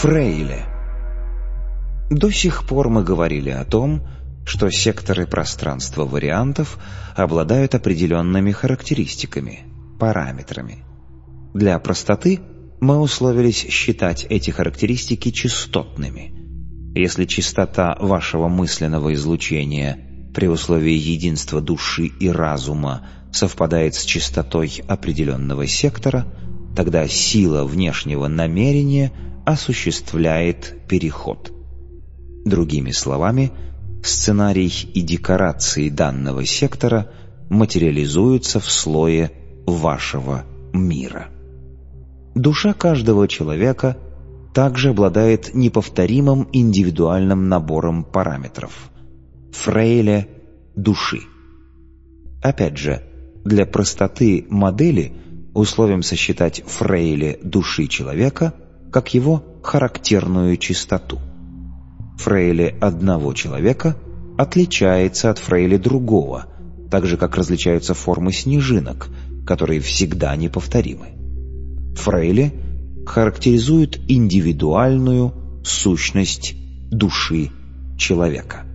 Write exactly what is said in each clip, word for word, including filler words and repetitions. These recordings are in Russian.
Фрейле. До сих пор мы говорили о том, что секторы пространства вариантов обладают определенными характеристиками, параметрами. Для простоты мы условились считать эти характеристики частотными. Если частота вашего мысленного излучения при условии единства души и разума совпадает с частотой определенного сектора, тогда сила внешнего намерения осуществляет переход. Другими словами, сценарий и декорации данного сектора материализуются в слое вашего мира. Душа каждого человека также обладает неповторимым индивидуальным набором параметров – фрейле души. Опять же, для простоты модели условимся считать фрейле души человека как его характерную частоту. Фрейле одного человека отличается от фрейле другого, так же как различаются формы снежинок, которые всегда неповторимы. Фрейле характеризует индивидуальную сущность души человека.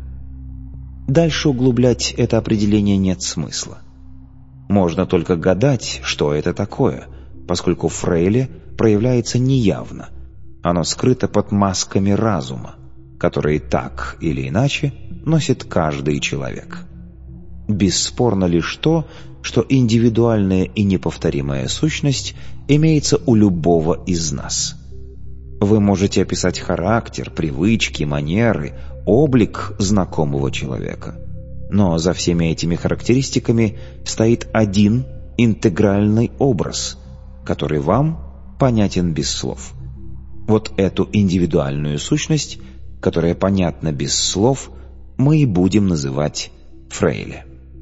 Дальше углублять это определение нет смысла. Можно только гадать, что это такое, поскольку фрейле проявляется неявно, оно скрыто под масками разума, которые так или иначе носит каждый человек. Бесспорно лишь то, что индивидуальная и неповторимая сущность имеется у любого из нас. Вы можете описать характер, привычки, манеры, облик знакомого человека. Но за всеми этими характеристиками стоит один интегральный образ, который вам понятен без слов. Вот эту индивидуальную сущность, которая понятна без слов, мы и будем называть фрейле.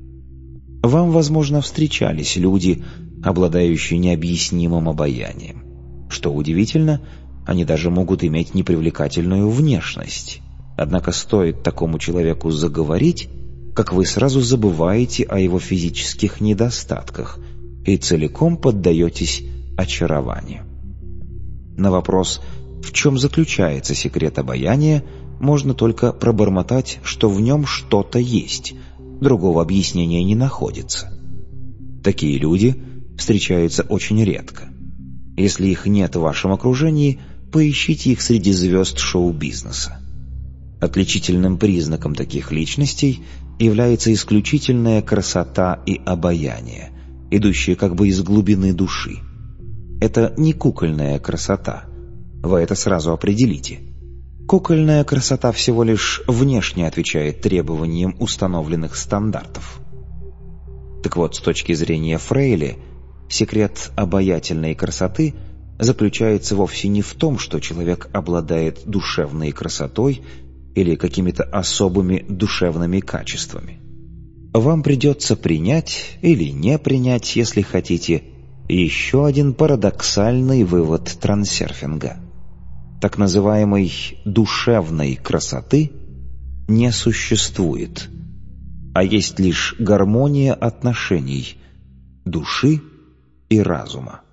Вам, возможно, встречались люди, обладающие необъяснимым обаянием. Что удивительно, они даже могут иметь непривлекательную внешность. Однако стоит такому человеку заговорить, как вы сразу забываете о его физических недостатках и целиком поддаетесь очарованию. На вопрос, в чем заключается секрет обаяния, можно только пробормотать, что в нем что-то есть, другого объяснения не находится. Такие люди встречаются очень редко. Если их нет в вашем окружении, поищите их среди звезд шоу-бизнеса. Отличительным признаком таких личностей является исключительная красота и обаяние, идущие как бы из глубины души. Это не кукольная красота. Вы это сразу определите. Кукольная красота всего лишь внешне отвечает требованиям установленных стандартов. Так вот, с точки зрения фрейле, секрет обаятельной красоты заключается вовсе не в том, что человек обладает душевной красотой или какими-то особыми душевными качествами. Вам придется принять или не принять, если хотите, еще один парадоксальный вывод трансерфинга. Так называемой душевной красоты не существует, а есть лишь гармония отношений души и разума.